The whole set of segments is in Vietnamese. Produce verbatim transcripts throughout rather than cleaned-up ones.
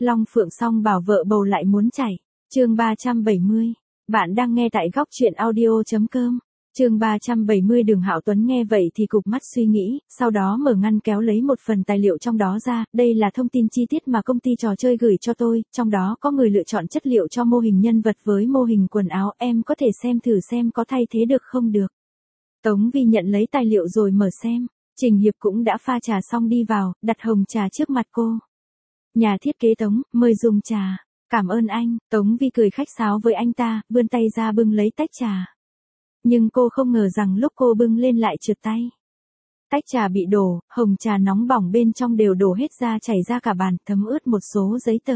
Long Phượng song bảo vợ bầu lại muốn chảy. Chương ba trăm bảy mươi. Bạn đang nghe tại góc truyện audio chấm com. Chương ba trăm bảy mươi. Đường Hạo Tuấn nghe vậy thì cụp mắt suy nghĩ, sau đó mở ngăn kéo lấy một phần tài liệu trong đó ra, đây là thông tin chi tiết mà công ty trò chơi gửi cho tôi, trong đó có người lựa chọn chất liệu cho mô hình nhân vật với mô hình quần áo, em có thể xem thử xem có thay thế được không được. Tống Vi nhận lấy tài liệu rồi mở xem, Trình Hiệp cũng đã pha trà xong đi vào, đặt hồng trà trước mặt cô. Nhà thiết kế Tống, mời dùng trà. Cảm ơn anh, Tống Vi cười khách sáo với anh ta, vươn tay ra bưng lấy tách trà. Nhưng cô không ngờ rằng lúc cô bưng lên lại trượt tay. Tách trà bị đổ, hồng trà nóng bỏng bên trong đều đổ hết ra chảy ra cả bàn, thấm ướt một số giấy tờ.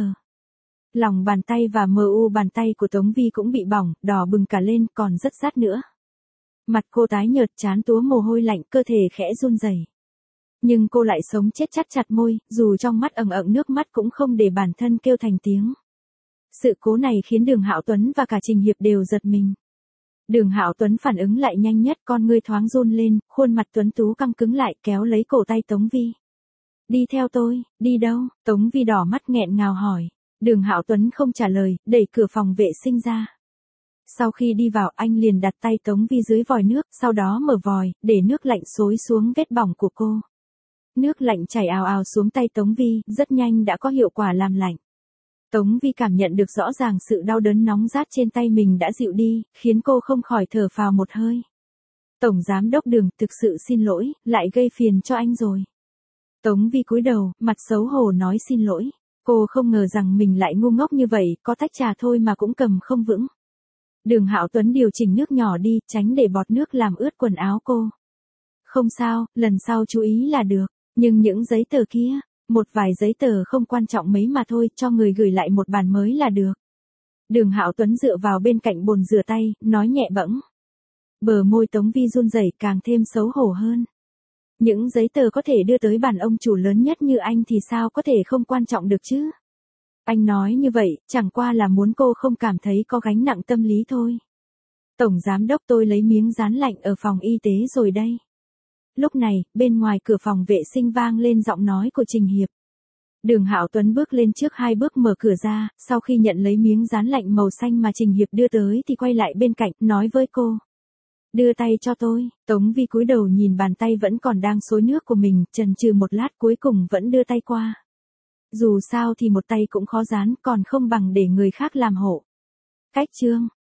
Lòng bàn tay và mờ u bàn tay của Tống Vi cũng bị bỏng, đỏ bừng cả lên, còn rất rát nữa. Mặt cô tái nhợt, trán túa mồ hôi lạnh, cơ thể khẽ run rẩy. Nhưng cô lại sống chết chắt chặt môi, dù trong mắt ẩn ẩn nước mắt cũng không để bản thân kêu thành tiếng. Sự cố này khiến Đường Hạo Tuấn và cả Trình Hiệp đều giật mình. Đường Hạo Tuấn phản ứng lại nhanh nhất, con ngươi thoáng run lên, khuôn mặt tuấn tú căng cứng lại, kéo lấy cổ tay Tống Vi. Đi theo tôi, đi đâu? Tống Vi đỏ mắt nghẹn ngào hỏi. Đường Hạo Tuấn không trả lời, đẩy cửa phòng vệ sinh ra. Sau khi đi vào, anh liền đặt tay Tống Vi dưới vòi nước, sau đó mở vòi, để nước lạnh xối xuống vết bỏng của cô. Nước lạnh chảy ào ào xuống tay Tống Vi, rất nhanh đã có hiệu quả làm lạnh. Tống Vi cảm nhận được rõ ràng sự đau đớn nóng rát trên tay mình đã dịu đi, khiến cô không khỏi thở phào một hơi. Tổng giám đốc Đường, thực sự xin lỗi, lại gây phiền cho anh rồi. Tống Vi cúi đầu, mặt xấu hổ nói xin lỗi. Cô không ngờ rằng mình lại ngu ngốc như vậy, có tách trà thôi mà cũng cầm không vững. Đường Hạo Tuấn điều chỉnh nước nhỏ đi, tránh để bọt nước làm ướt quần áo cô. Không sao, lần sau chú ý là được, nhưng những giấy tờ kia, một vài giấy tờ không quan trọng mấy mà thôi, cho người gửi lại một bản mới là được. Đường Hạo Tuấn dựa vào bên cạnh bồn rửa tay, nói nhẹ bẫng. Bờ môi Tống Vi run rẩy càng thêm xấu hổ hơn. Những giấy tờ có thể đưa tới bản ông chủ lớn nhất như anh thì sao có thể không quan trọng được chứ? Anh nói như vậy, chẳng qua là muốn cô không cảm thấy có gánh nặng tâm lý thôi. Tổng giám đốc, tôi lấy miếng dán lạnh ở phòng y tế rồi đây. Lúc này, bên ngoài cửa phòng vệ sinh vang lên giọng nói của Trình Hiệp. Đường Hạo Tuấn bước lên trước hai bước mở cửa ra, sau khi nhận lấy miếng dán lạnh màu xanh mà Trình Hiệp đưa tới thì quay lại bên cạnh, nói với cô. Đưa tay cho tôi. Tống Vi cúi đầu nhìn bàn tay vẫn còn đang xối nước của mình, chần chừ một lát cuối cùng vẫn đưa tay qua. Dù sao thì một tay cũng khó dán, còn không bằng để người khác làm hộ. Cách chương.